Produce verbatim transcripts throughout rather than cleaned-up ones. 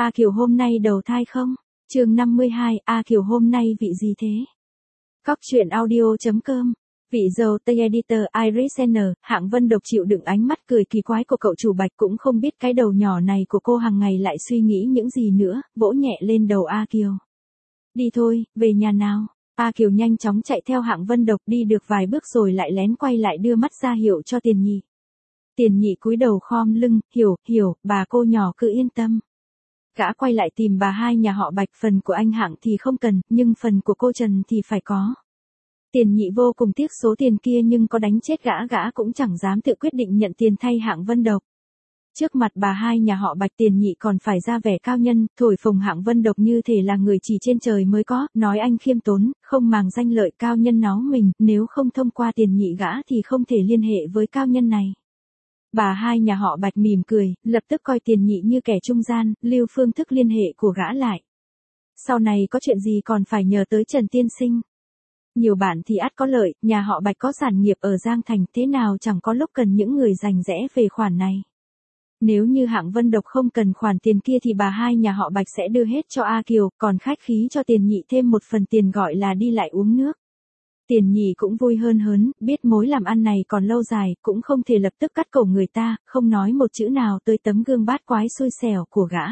A Kiều hôm nay đầu thai không? Chương năm mươi hai, A Kiều hôm nay vị gì thế? Cóc truyện audio.com. Vị dâu Tây Editor Iris N, Hạng Vân Độc chịu đựng ánh mắt cười kỳ quái của cậu chủ Bạch cũng không biết cái đầu nhỏ này của cô hàng ngày lại suy nghĩ những gì nữa, vỗ nhẹ lên đầu A Kiều. Đi thôi, về nhà nào. A Kiều nhanh chóng chạy theo Hạng Vân Độc đi được vài bước rồi lại lén quay lại đưa mắt ra hiệu cho Tiền Nhị. Tiền Nhị cúi đầu khom lưng, hiểu, hiểu, bà cô nhỏ cứ yên tâm. Gã quay lại tìm bà hai nhà họ Bạch, phần của anh Hạng thì không cần, nhưng phần của cô Trần thì phải có. Tiền Nhị vô cùng tiếc số tiền kia nhưng có đánh chết gã gã cũng chẳng dám tự quyết định nhận tiền thay Hạng Vân Độc. Trước mặt bà hai nhà họ Bạch, Tiền Nhị còn phải ra vẻ cao nhân, thổi phồng Hạng Vân Độc như thể là người chỉ trên trời mới có, nói anh khiêm tốn, không màng danh lợi cao nhân nó mình, nếu không thông qua Tiền Nhị gã thì không thể liên hệ với cao nhân này. Bà hai nhà họ Bạch mỉm cười, lập tức coi Tiền Nhị như kẻ trung gian, lưu phương thức liên hệ của gã lại. Sau này có chuyện gì còn phải nhờ tới Trần tiên sinh. Nhiều bạn thì ắt có lợi, nhà họ Bạch có sản nghiệp ở Giang Thành, thế nào chẳng có lúc cần những người rành rẽ về khoản này. Nếu như Hạng Vân Độc không cần khoản tiền kia thì bà hai nhà họ Bạch sẽ đưa hết cho A Kiều, còn khách khí cho Tiền Nhị thêm một phần tiền gọi là đi lại uống nước. Tiền Nhị cũng vui hơn hớn, biết mối làm ăn này còn lâu dài, cũng không thể lập tức cắt cổ người ta, không nói một chữ nào tới tấm gương bát quái xui xẻo của gã.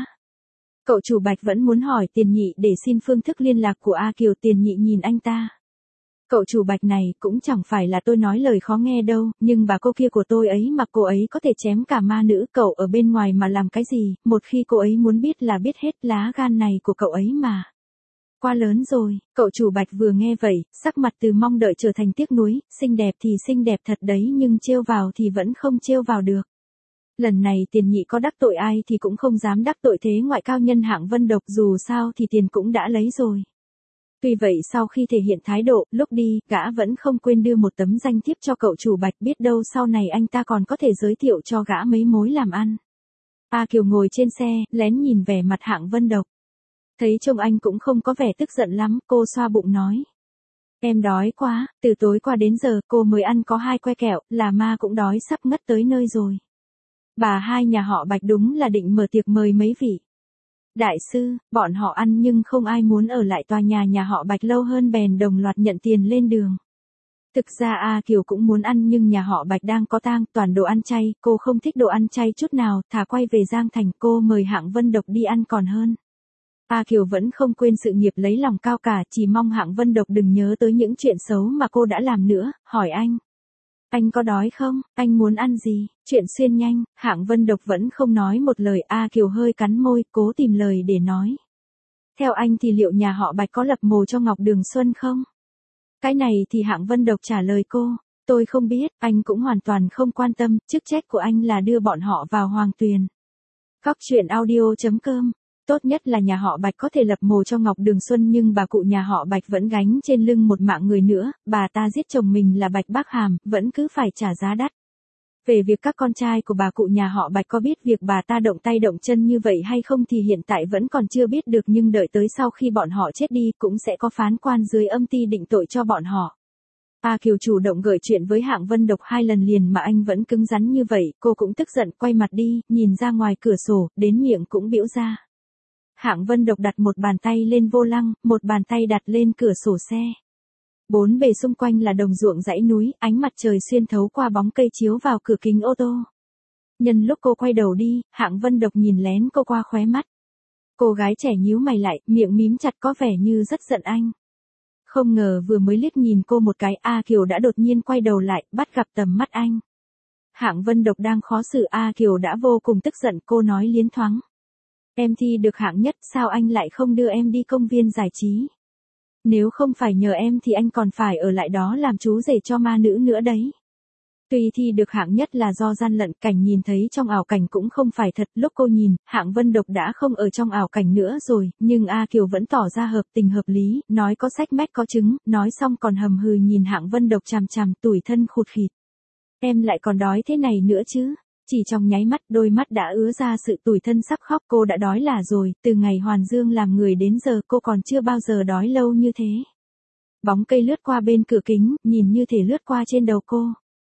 Cậu chủ Bạch vẫn muốn hỏi Tiền Nhị để xin phương thức liên lạc của A Kiều. Tiền Nhị nhìn anh ta. Cậu chủ Bạch này cũng chẳng phải là tôi nói lời khó nghe đâu, nhưng bà cô kia của tôi ấy mà cô ấy có thể chém cả ma nữ, cậu ở bên ngoài mà làm cái gì, một khi cô ấy muốn biết là biết hết, lá gan này của cậu ấy mà. Quá lớn rồi, cậu chủ Bạch vừa nghe vậy, sắc mặt từ mong đợi trở thành tiếc nuối, xinh đẹp thì xinh đẹp thật đấy nhưng trêu vào thì vẫn không trêu vào được. Lần này Tiền Nhị có đắc tội ai thì cũng không dám đắc tội thế ngoại cao nhân Hạng Vân Độc, dù sao thì tiền cũng đã lấy rồi. Tuy vậy sau khi thể hiện thái độ, lúc đi, gã vẫn không quên đưa một tấm danh thiếp cho cậu chủ Bạch, biết đâu sau này anh ta còn có thể giới thiệu cho gã mấy mối làm ăn. A Kiều ngồi trên xe, lén nhìn vẻ mặt Hạng Vân Độc. Thấy trông anh cũng không có vẻ tức giận lắm, cô xoa bụng nói. Em đói quá, từ tối qua đến giờ cô mới ăn có hai que kẹo, là ma cũng đói sắp ngất tới nơi rồi. Bà hai nhà họ Bạch đúng là định mở tiệc mời mấy vị đại sư, bọn họ ăn nhưng không ai muốn ở lại tòa nhà nhà họ Bạch lâu hơn bèn đồng loạt nhận tiền lên đường. Thực ra A Kiều cũng muốn ăn nhưng nhà họ Bạch đang có tang, toàn đồ ăn chay, cô không thích đồ ăn chay chút nào, thà quay về Giang Thành, cô mời Hạng Vân Độc đi ăn còn hơn. A Kiều vẫn không quên sự nghiệp lấy lòng cao cả, chỉ mong Hạng Vân Độc đừng nhớ tới những chuyện xấu mà cô đã làm nữa, hỏi anh. Anh có đói không, anh muốn ăn gì? Chuyện xuyên nhanh, Hạng Vân Độc vẫn không nói một lời. A Kiều hơi cắn môi, cố tìm lời để nói. Theo anh thì liệu nhà họ Bạch có lập mồ cho Ngọc Đường Xuân không? Cái này thì Hạng Vân Độc trả lời cô. Tôi không biết, anh cũng hoàn toàn không quan tâm, chức trách của anh là đưa bọn họ vào Hoàng Tuyền. Cóc truyện audio.com. Tốt nhất là nhà họ Bạch có thể lập mồ cho Ngọc Đường Xuân nhưng bà cụ nhà họ Bạch vẫn gánh trên lưng một mạng người nữa, bà ta giết chồng mình là Bạch Bác Hàm, vẫn cứ phải trả giá đắt. Về việc các con trai của bà cụ nhà họ Bạch có biết việc bà ta động tay động chân như vậy hay không thì hiện tại vẫn còn chưa biết được, nhưng đợi tới sau khi bọn họ chết đi cũng sẽ có phán quan dưới âm ty định tội cho bọn họ. A Kiều chủ động gợi chuyện với Hạng Vân Độc hai lần liền mà anh vẫn cứng rắn như vậy, cô cũng tức giận quay mặt đi, nhìn ra ngoài cửa sổ, đến miệng cũng bĩu ra. Hạng Vân Độc đặt một bàn tay lên vô lăng, một bàn tay đặt lên cửa sổ xe. Bốn bề xung quanh là đồng ruộng dãy núi, ánh mặt trời xuyên thấu qua bóng cây chiếu vào cửa kính ô tô. Nhân lúc cô quay đầu đi, Hạng Vân Độc nhìn lén cô qua khóe mắt. Cô gái trẻ nhíu mày lại, miệng mím chặt có vẻ như rất giận anh. Không ngờ vừa mới liếc nhìn cô một cái, A Kiều đã đột nhiên quay đầu lại, bắt gặp tầm mắt anh. Hạng Vân Độc đang khó xử, A Kiều đã vô cùng tức giận, cô nói liến thoáng. Em thi được hạng nhất, sao anh lại không đưa em đi công viên giải trí? Nếu không phải nhờ em thì anh còn phải ở lại đó làm chú rể cho ma nữ nữa đấy. Tuy thi được hạng nhất là do gian lận, cảnh nhìn thấy trong ảo cảnh cũng không phải thật, lúc cô nhìn, Hạng Vân Độc đã không ở trong ảo cảnh nữa rồi, nhưng A Kiều vẫn tỏ ra hợp tình hợp lý, nói có sách mách có chứng, nói xong còn hầm hừ nhìn Hạng Vân Độc chằm chằm, tủi thân khụt khịt. Em lại còn đói thế này nữa chứ? Chỉ trong nháy mắt, đôi mắt đã ứa ra sự tủi thân sắp khóc, cô đã đói là rồi, từ ngày Hoàn Dương làm người đến giờ cô còn chưa bao giờ đói lâu như thế. Bóng cây lướt qua bên cửa kính, nhìn như thể lướt qua trên đầu cô.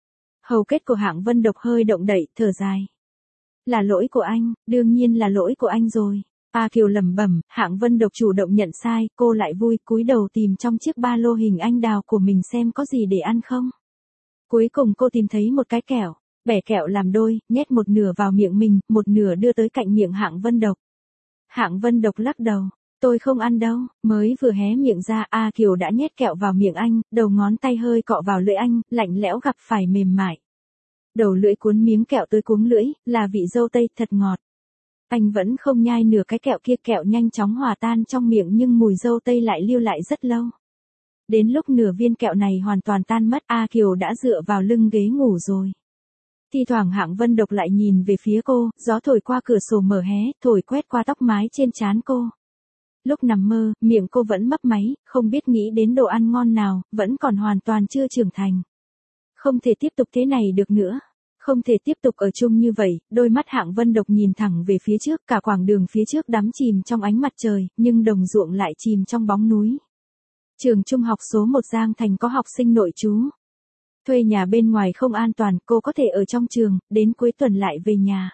Hầu kết của Hạng Vân Độc hơi động đậy, thở dài. Là lỗi của anh, đương nhiên là lỗi của anh rồi. A Kiều lẩm bẩm, Hạng Vân Độc chủ động nhận sai, cô lại vui cúi đầu tìm trong chiếc ba lô hình anh đào của mình xem có gì để ăn không. Cuối cùng cô tìm thấy một cái kẹo, bẻ kẹo làm đôi, nhét một nửa vào miệng mình, một nửa đưa tới cạnh miệng Hạng Vân Độc. Hạng Vân Độc lắc đầu, tôi không ăn đâu, mới vừa hé miệng ra A Kiều đã nhét kẹo vào miệng anh, đầu ngón tay hơi cọ vào lưỡi anh, lạnh lẽo gặp phải mềm mại. Đầu lưỡi cuốn miếng kẹo tới cuống lưỡi, là vị dâu tây thật ngọt. Anh vẫn không nhai nửa cái kẹo kia, kẹo nhanh chóng hòa tan trong miệng nhưng mùi dâu tây lại lưu lại rất lâu. Đến lúc nửa viên kẹo này hoàn toàn tan mất, A Kiều đã dựa vào lưng ghế ngủ rồi. Thi thoảng Hạng Vân Độc lại nhìn về phía cô, gió thổi qua cửa sổ mở hé, thổi quét qua tóc mái trên trán cô. Lúc nằm mơ, miệng cô vẫn mấp máy, không biết nghĩ đến đồ ăn ngon nào, vẫn còn hoàn toàn chưa trưởng thành. Không thể tiếp tục thế này được nữa. Không thể tiếp tục ở chung như vậy, đôi mắt Hạng Vân Độc nhìn thẳng về phía trước, cả quãng đường phía trước đắm chìm trong ánh mặt trời, nhưng đồng ruộng lại chìm trong bóng núi. Trường trung học số một Giang Thành có học sinh nội trú. Thuê nhà bên ngoài không an toàn, cô có thể ở trong trường, đến cuối tuần lại về nhà.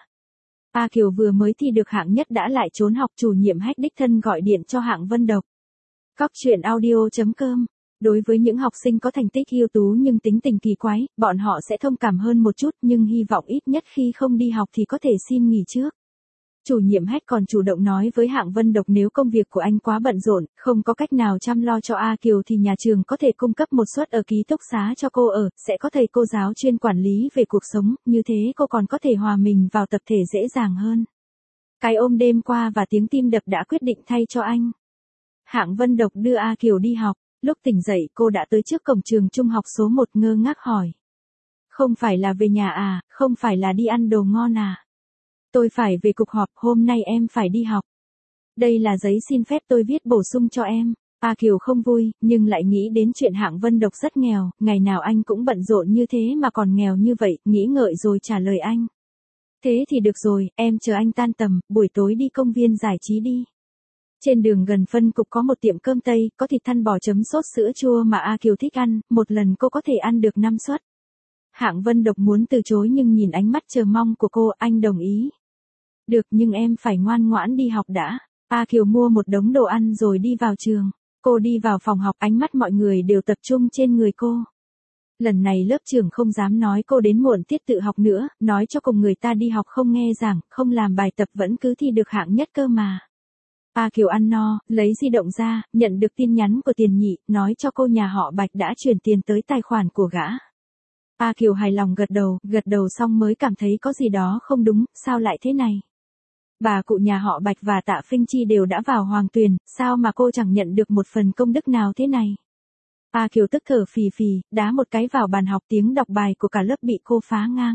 A Kiều vừa mới thi được hạng nhất đã lại trốn học, chủ nhiệm Hách đích thân gọi điện cho Hạng Vân Độc. Cóc truyện audio chấm com. Đối với những học sinh có thành tích ưu tú nhưng tính tình kỳ quái, bọn họ sẽ thông cảm hơn một chút nhưng hy vọng ít nhất khi không đi học thì có thể xin nghỉ trước. Chủ nhiệm Hách còn chủ động nói với Hạng Vân Độc nếu công việc của anh quá bận rộn, không có cách nào chăm lo cho A Kiều thì nhà trường có thể cung cấp một suất ở ký túc xá cho cô ở, sẽ có thầy cô giáo chuyên quản lý về cuộc sống, như thế cô còn có thể hòa mình vào tập thể dễ dàng hơn. Cái ôm đêm qua và tiếng tim đập đã quyết định thay cho anh. Hạng Vân Độc đưa A Kiều đi học, lúc tỉnh dậy cô đã tới trước cổng trường trung học số một ngơ ngác hỏi. Không phải là về nhà à, không phải là đi ăn đồ ngon à? Tôi phải về cuộc họp, hôm nay em phải đi học. Đây là giấy xin phép tôi viết bổ sung cho em. A Kiều không vui, nhưng lại nghĩ đến chuyện Hạng Vân Độc rất nghèo, ngày nào anh cũng bận rộn như thế mà còn nghèo như vậy, nghĩ ngợi rồi trả lời anh. Thế thì được rồi, em chờ anh tan tầm, buổi tối đi công viên giải trí đi. Trên đường gần phân cục có một tiệm cơm Tây, có thịt thăn bò chấm sốt sữa chua mà A Kiều thích ăn, một lần cô có thể ăn được năm suất. Hạng Vân Độc muốn từ chối nhưng nhìn ánh mắt chờ mong của cô, anh đồng ý. Được, nhưng em phải ngoan ngoãn đi học đã. A Kiều mua một đống đồ ăn rồi đi vào trường. Cô đi vào phòng học, ánh mắt mọi người đều tập trung trên người cô. Lần này lớp trưởng không dám nói cô đến muộn tiết tự học nữa, nói cho cùng người ta đi học không nghe giảng, không làm bài tập vẫn cứ thi được hạng nhất cơ mà. A Kiều ăn no, lấy di động ra, nhận được tin nhắn của Tiền Nhị, nói cho cô nhà họ Bạch đã chuyển tiền tới tài khoản của gã. A Kiều hài lòng gật đầu, gật đầu xong mới cảm thấy có gì đó không đúng, sao lại thế này? Bà cụ nhà họ Bạch và Tạ Phinh Chi đều đã vào Hoàng Tuyền, sao mà cô chẳng nhận được một phần công đức nào thế này? A Kiều tức thở phì phì, đá một cái vào bàn học, tiếng đọc bài của cả lớp bị cô phá ngang.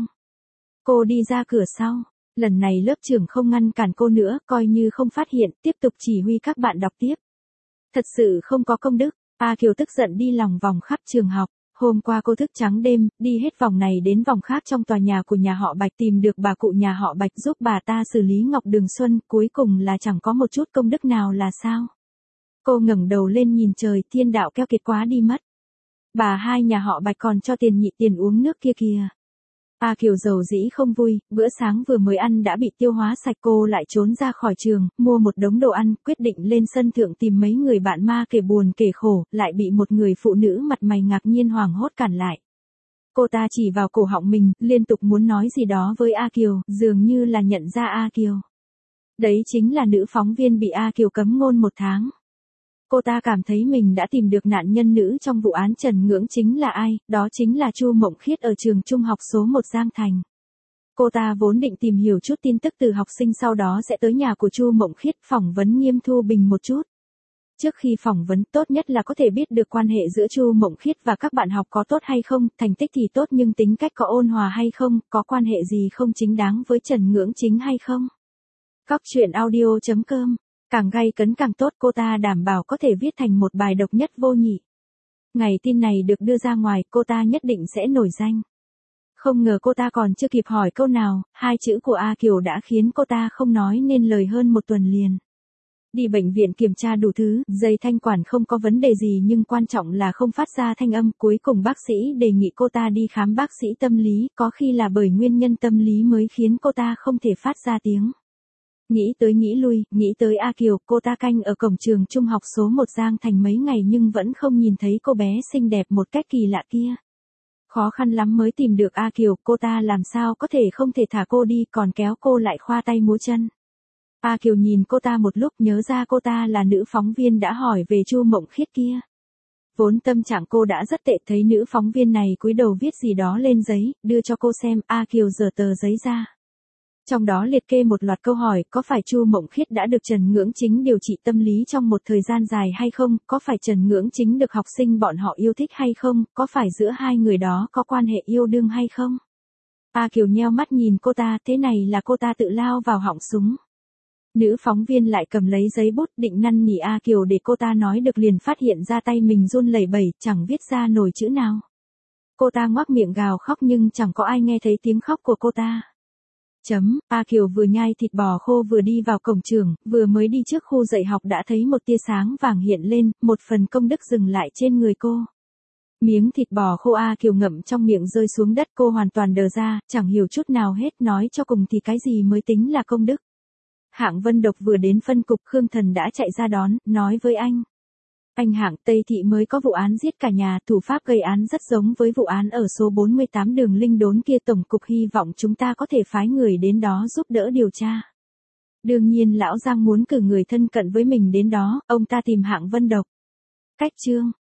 Cô đi ra cửa sau, lần này lớp trưởng không ngăn cản cô nữa, coi như không phát hiện, tiếp tục chỉ huy các bạn đọc tiếp. Thật sự không có công đức, A Kiều tức giận đi lòng vòng khắp trường học. Hôm qua cô thức trắng đêm, đi hết vòng này đến vòng khác trong tòa nhà của nhà họ Bạch, tìm được bà cụ nhà họ Bạch giúp bà ta xử lý Ngọc Đường Xuân, cuối cùng là chẳng có một chút công đức nào là sao? Cô ngẩng đầu lên nhìn trời, thiên đạo keo kiệt quá đi mất. Bà hai nhà họ Bạch còn cho Tiền Nhị tiền uống nước kia kìa. A Kiều dầu dĩ không vui, bữa sáng vừa mới ăn đã bị tiêu hóa sạch, cô lại trốn ra khỏi trường, mua một đống đồ ăn, quyết định lên sân thượng tìm mấy người bạn ma kể buồn kể khổ, lại bị một người phụ nữ mặt mày ngạc nhiên hoảng hốt cản lại. Cô ta chỉ vào cổ họng mình, liên tục muốn nói gì đó với A Kiều, dường như là nhận ra A Kiều. Đấy chính là nữ phóng viên bị A Kiều cấm ngôn một tháng. Cô ta cảm thấy mình đã tìm được nạn nhân nữ trong vụ án Trần Ngưỡng chính là ai, đó chính là Chu Mộng Khiết ở trường trung học số một Giang Thành. Cô ta vốn định tìm hiểu chút tin tức từ học sinh, sau đó sẽ tới nhà của Chu Mộng Khiết phỏng vấn Nghiêm Thu Bình một chút. Trước khi phỏng vấn, tốt nhất là có thể biết được quan hệ giữa Chu Mộng Khiết và các bạn học có tốt hay không, thành tích thì tốt nhưng tính cách có ôn hòa hay không, có quan hệ gì không chính đáng với Trần Ngưỡng chính hay không. Cóc truyện audio chấm com. Càng gay cấn càng tốt, cô ta đảm bảo có thể viết thành một bài độc nhất vô nhị. Ngày tin này được đưa ra ngoài, cô ta nhất định sẽ nổi danh. Không ngờ cô ta còn chưa kịp hỏi câu nào, hai chữ của A Kiều đã khiến cô ta không nói nên lời hơn một tuần liền. Đi bệnh viện kiểm tra đủ thứ, dây thanh quản không có vấn đề gì nhưng quan trọng là không phát ra thanh âm, cuối cùng bác sĩ đề nghị cô ta đi khám bác sĩ tâm lý, có khi là bởi nguyên nhân tâm lý mới khiến cô ta không thể phát ra tiếng. Nghĩ tới nghĩ lui, nghĩ tới A Kiều, cô ta canh ở cổng trường trung học số một Giang Thành mấy ngày nhưng vẫn không nhìn thấy cô bé xinh đẹp một cách kỳ lạ kia. Khó khăn lắm mới tìm được A Kiều, cô ta làm sao có thể không thể thả cô đi còn kéo cô lại khoa tay múa chân. A Kiều nhìn cô ta một lúc nhớ ra cô ta là nữ phóng viên đã hỏi về Chu Mộng Khiết kia. Vốn tâm trạng cô đã rất tệ thấy nữ phóng viên này cúi đầu viết gì đó lên giấy, đưa cho cô xem, A Kiều giở tờ giấy ra. Trong đó liệt kê một loạt câu hỏi, có phải Chu Mộng Khiết đã được Trần Ngưỡng Chính điều trị tâm lý trong một thời gian dài hay không, có phải Trần Ngưỡng Chính được học sinh bọn họ yêu thích hay không, có phải giữa hai người đó có quan hệ yêu đương hay không. A Kiều nheo mắt nhìn cô ta, thế này là cô ta tự lao vào họng súng. Nữ phóng viên lại cầm lấy giấy bút định năn nỉ A Kiều để cô ta nói được liền phát hiện ra tay mình run lẩy bẩy, chẳng viết ra nổi chữ nào. Cô ta ngoác miệng gào khóc nhưng chẳng có ai nghe thấy tiếng khóc của cô ta. Chấm, A Kiều vừa nhai thịt bò khô vừa đi vào cổng trường, vừa mới đi trước khu dạy học đã thấy một tia sáng vàng hiện lên, một phần công đức dừng lại trên người cô. Miếng thịt bò khô A Kiều ngậm trong miệng rơi xuống đất, cô hoàn toàn đờ ra, chẳng hiểu chút nào hết, nói cho cùng thì cái gì mới tính là công đức. Hạng Vân Độc vừa đến phân cục, Khương Thần đã chạy ra đón, nói với anh. Anh Hạng, Tây Thị mới có vụ án giết cả nhà, thủ pháp gây án rất giống với vụ án ở số bốn mươi tám đường Linh Đốn kia, tổng cục hy vọng chúng ta có thể phái người đến đó giúp đỡ điều tra. Đương nhiên lão Giang muốn cử người thân cận với mình đến đó, ông ta tìm Hạng Vân Độc. Cách chương